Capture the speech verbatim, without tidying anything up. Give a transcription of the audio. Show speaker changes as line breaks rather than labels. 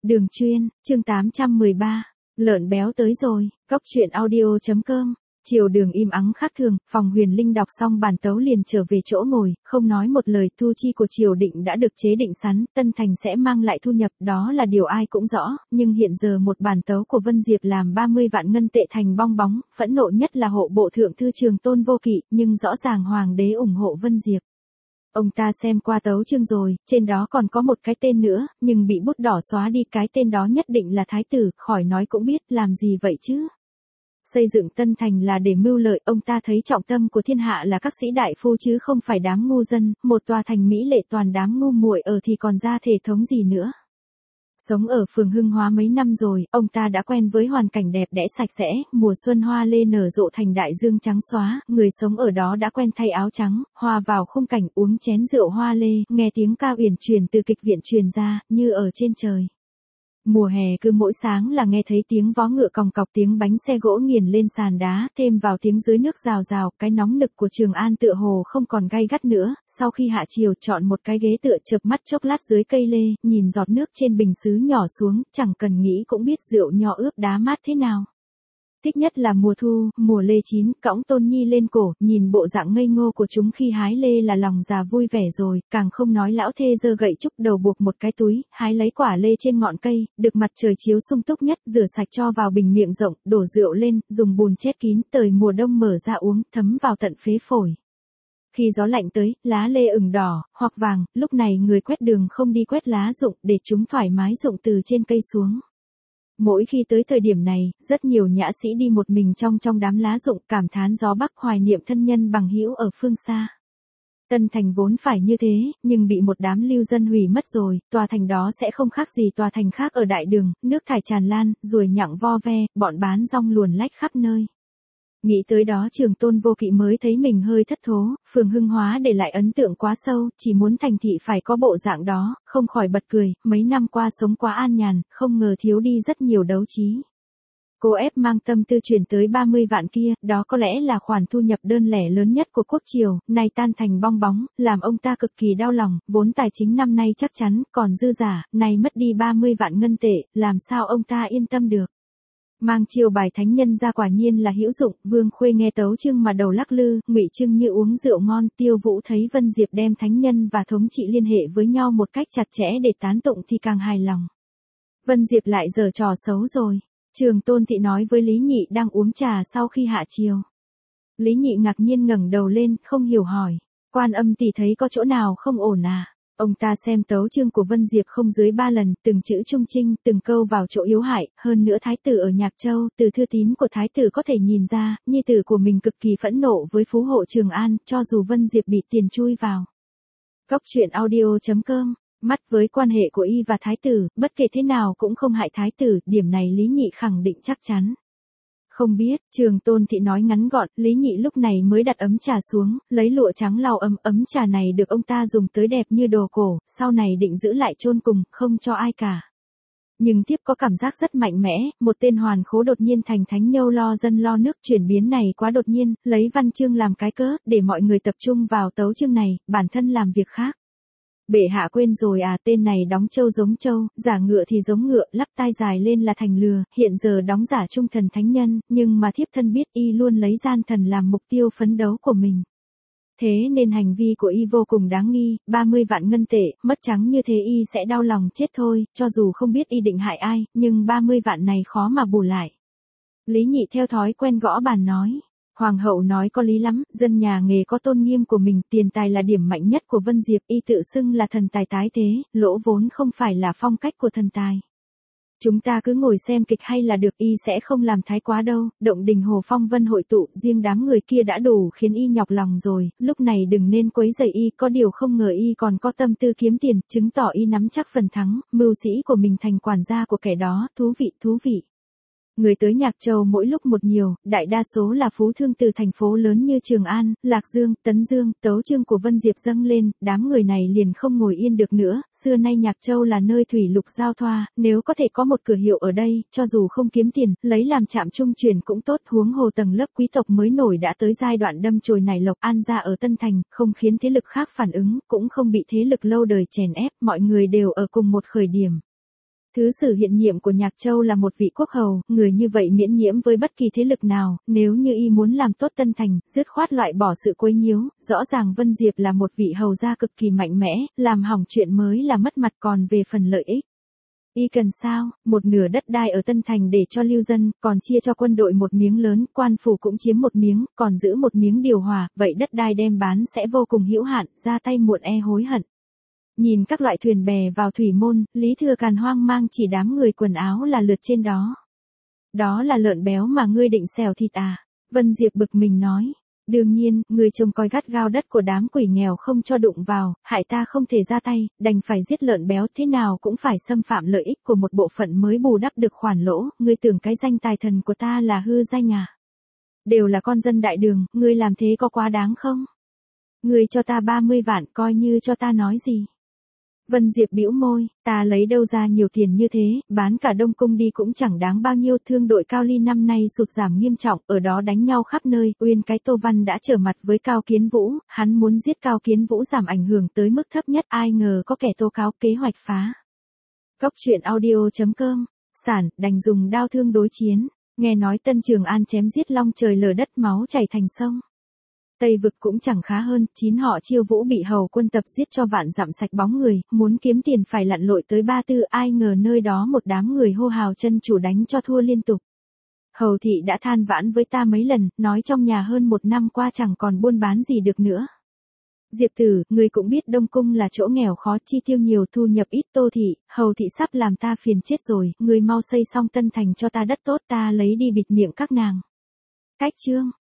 Đường chuyên, chương tám trăm mười ba, lợn béo tới rồi, góc truyện audio chấm com. Chiều đường im ắng khác thường, Phòng Huyền Linh đọc xong bản tấu liền trở về chỗ ngồi, không nói một lời. Thu chi của triều định đã được chế định sẵn, Tân Thành sẽ mang lại thu nhập, đó là điều ai cũng rõ, nhưng hiện giờ một bản tấu của Vân Diệp làm ba mươi vạn ngân tệ thành bong bóng, phẫn nộ nhất là hộ bộ thượng thư Trường Tôn Vô Kỵ, nhưng rõ ràng hoàng đế ủng hộ Vân Diệp. Ông ta xem qua tấu chương rồi, trên đó còn có một cái tên nữa, nhưng bị bút đỏ xóa đi, cái tên đó nhất định là thái tử, khỏi nói cũng biết, làm gì vậy chứ. Xây dựng Tân Thành là để mưu lợi, ông ta thấy trọng tâm của thiên hạ là các sĩ đại phu chứ không phải đám ngu dân, một tòa thành mỹ lệ toàn đám ngu muội ở thì còn ra thể thống gì nữa. Sống ở phường Hưng Hóa mấy năm rồi, ông ta đã quen với hoàn cảnh đẹp đẽ sạch sẽ, mùa xuân hoa lê nở rộ thành đại dương trắng xóa, người sống ở đó đã quen thay áo trắng, hòa vào khung cảnh uống chén rượu hoa lê, nghe tiếng ca uyển chuyển từ kịch viện truyền ra, như ở trên trời. Mùa hè cứ mỗi sáng là nghe thấy tiếng vó ngựa còng cọc, tiếng bánh xe gỗ nghiền lên sàn đá, thêm vào tiếng dưới nước rào rào, cái nóng nực của Trường An tựa hồ không còn gay gắt nữa. Sau khi hạ chiều, chọn một cái ghế tựa chợp mắt chốc lát dưới cây lê, nhìn giọt nước trên bình sứ nhỏ xuống, chẳng cần nghĩ cũng biết rượu nho ướp đá mát thế nào. Thích nhất là mùa thu, mùa lê chín, cõng Tôn Nhi lên cổ, nhìn bộ dạng ngây ngô của chúng khi hái lê là lòng già vui vẻ rồi, càng không nói lão thê giơ gậy trúc đầu buộc một cái túi, hái lấy quả lê trên ngọn cây, được mặt trời chiếu sung túc nhất, rửa sạch cho vào bình miệng rộng, đổ rượu lên, dùng bùn chết kín, tời mùa đông mở ra uống, thấm vào tận phế phổi. Khi gió lạnh tới, lá lê ửng đỏ, hoặc vàng, lúc này người quét đường không đi quét lá rụng, để chúng thoải mái rụng từ trên cây xuống. Mỗi khi tới thời điểm này, rất nhiều nhã sĩ đi một mình trong trong đám lá rụng, cảm thán gió bắc, hoài niệm thân nhân bằng hữu ở phương xa. Tân Thành vốn phải như thế, nhưng bị một đám lưu dân hủy mất rồi, tòa thành đó sẽ không khác gì tòa thành khác ở đại đường, nước thải tràn lan, ruồi nhặng vo ve, bọn bán rong luồn lách khắp nơi. Nghĩ tới đó Trường Tôn Vô Kỵ mới thấy mình hơi thất thố, phường Hưng Hóa để lại ấn tượng quá sâu, chỉ muốn thành thị phải có bộ dạng đó, không khỏi bật cười, mấy năm qua sống quá an nhàn, không ngờ thiếu đi rất nhiều đấu trí. Cô ép mang tâm tư chuyển tới ba mươi vạn kia, đó có lẽ là khoản thu nhập đơn lẻ lớn nhất của quốc triều, nay tan thành bong bóng, làm ông ta cực kỳ đau lòng, vốn tài chính năm nay chắc chắn còn dư giả, nay mất đi ba mươi vạn ngân tệ, làm sao ông ta yên tâm được. Mang chiêu bài thánh nhân ra quả nhiên là hữu dụng, Vương Khuê nghe tấu chương mà đầu lắc lư, Ngụy Trưng như uống rượu ngon, Tiêu Vũ thấy Vân Diệp đem thánh nhân và thống trị liên hệ với nhau một cách chặt chẽ để tán tụng thì càng hài lòng. Vân Diệp lại giở trò xấu rồi, Trường Tôn Thị nói với Lý Nhị đang uống trà sau khi hạ chiều. Lý Nhị ngạc nhiên ngẩng đầu lên, không hiểu hỏi, Quan Âm tỷ thấy có chỗ nào không ổn à? Ông ta xem tấu chương của Vân Diệp không dưới ba lần, từng chữ trung trinh, từng câu vào chỗ yếu hại, hơn nữa thái tử ở Nhạc Châu, từ thư tín của thái tử có thể nhìn ra, nhi tử của mình cực kỳ phẫn nộ với phú hộ Trường An, cho dù Vân Diệp bị tiền chui vào. Góc truyện audio chấm com, mắt với quan hệ của y và thái tử, bất kể thế nào cũng không hại thái tử, điểm này Lý Nhị khẳng định chắc chắn. Không biết, Trường Tôn Thị nói ngắn gọn, Lý Nhị lúc này mới đặt ấm trà xuống, lấy lụa trắng lau ấm, ấm trà này được ông ta dùng tới đẹp như đồ cổ, sau này định giữ lại chôn cùng, không cho ai cả. Nhưng tiếp có cảm giác rất mạnh mẽ, một tên hoàn khố đột nhiên thành thánh nhâu lo dân lo nước, chuyển biến này quá đột nhiên, lấy văn chương làm cái cớ, để mọi người tập trung vào tấu chương này, bản thân làm việc khác. Bệ hạ quên rồi à, tên này đóng trâu giống trâu, giả ngựa thì giống ngựa, lắp tai dài lên là thành lừa, hiện giờ đóng giả trung thần thánh nhân, nhưng mà thiếp thân biết y luôn lấy gian thần làm mục tiêu phấn đấu của mình. Thế nên hành vi của y vô cùng đáng nghi, ba mươi vạn ngân tệ, mất trắng như thế y sẽ đau lòng chết thôi, cho dù không biết y định hại ai, nhưng ba mươi vạn này khó mà bù lại. Lý Nhị theo thói quen gõ bàn nói. Hoàng hậu nói có lý lắm, dân nhà nghề có tôn nghiêm của mình, tiền tài là điểm mạnh nhất của Vân Diệp, y tự xưng là thần tài tái thế, lỗ vốn không phải là phong cách của thần tài. Chúng ta cứ ngồi xem kịch hay là được, y sẽ không làm thái quá đâu, động đình hồ phong vân hội tụ, riêng đám người kia đã đủ khiến y nhọc lòng rồi, lúc này đừng nên quấy rầy y, có điều không ngờ y còn có tâm tư kiếm tiền, chứng tỏ y nắm chắc phần thắng, mưu sĩ của mình thành quản gia của kẻ đó, thú vị, thú vị. Người tới Nhạc Châu mỗi lúc một nhiều, đại đa số là phú thương từ thành phố lớn như Trường An, Lạc Dương, Tấn Dương, tấu chương của Vân Diệp dâng lên, đám người này liền không ngồi yên được nữa, xưa nay Nhạc Châu là nơi thủy lục giao thoa, nếu có thể có một cửa hiệu ở đây, cho dù không kiếm tiền, lấy làm trạm trung chuyển cũng tốt, huống hồ tầng lớp quý tộc mới nổi đã tới giai đoạn đâm chồi nảy lộc, an gia ở Tân Thành, không khiến thế lực khác phản ứng, cũng không bị thế lực lâu đời chèn ép, mọi người đều ở cùng một khởi điểm. Thứ sử hiện nhiệm của Nhạc Châu là một vị quốc hầu, người như vậy miễn nhiễm với bất kỳ thế lực nào, nếu như y muốn làm tốt Tân Thành, dứt khoát loại bỏ sự quấy nhiễu, rõ ràng Vân Diệp là một vị hầu gia cực kỳ mạnh mẽ, làm hỏng chuyện mới là mất mặt, còn về phần lợi ích. Y cần sao, một nửa đất đai ở Tân Thành để cho lưu dân, còn chia cho quân đội một miếng lớn, quan phủ cũng chiếm một miếng, còn giữ một miếng điều hòa, vậy đất đai đem bán sẽ vô cùng hữu hạn, ra tay muộn e hối hận. Nhìn các loại thuyền bè vào thủy môn, Lý Thừa Càn hoang mang chỉ đám người quần áo là lượt trên đó. Đó là lợn béo mà ngươi định xèo thịt à? Vân Diệp bực mình nói. Đương nhiên, người trông coi gắt gao đất của đám quỷ nghèo không cho đụng vào, hại ta không thể ra tay, đành phải giết lợn béo, thế nào cũng phải xâm phạm lợi ích của một bộ phận mới bù đắp được khoản lỗ, ngươi tưởng cái danh tài thần của ta là hư danh à? Đều là con dân đại đường, ngươi làm thế có quá đáng không? Ngươi cho ta ba mươi vạn coi như cho ta nói gì? Vân Diệp bĩu môi, ta lấy đâu ra nhiều tiền như thế, bán cả Đông Cung đi cũng chẳng đáng bao nhiêu. Thương đội Cao Ly năm nay sụt giảm nghiêm trọng, ở đó đánh nhau khắp nơi, Uyên cái Tô Văn đã trở mặt với Cao Kiến Vũ, hắn muốn giết Cao Kiến Vũ giảm ảnh hưởng tới mức thấp nhất, ai ngờ có kẻ tố cáo, kế hoạch phá. Cốc truyện audio chấm com, sản, đành dùng đao thương đối chiến, nghe nói Tân Trường An chém giết long trời lở đất, máu chảy thành sông. Tây vực cũng chẳng khá hơn, chín họ Chiêu Vũ bị hầu quân tập giết cho vạn dặm sạch bóng người, muốn kiếm tiền phải lặn lội tới Ba Tư, ai ngờ nơi đó một đám người hô hào chân chủ đánh cho thua liên tục. Hầu thị đã than vãn với ta mấy lần, nói trong nhà hơn một năm qua chẳng còn buôn bán gì được nữa. Diệp tử, người cũng biết Đông Cung là chỗ nghèo khó, chi tiêu nhiều thu nhập ít. Tô thị, hầu thị sắp làm ta phiền chết rồi, người mau xây xong Tân Thành cho ta đất tốt, ta lấy đi bịt miệng các nàng. Cách chương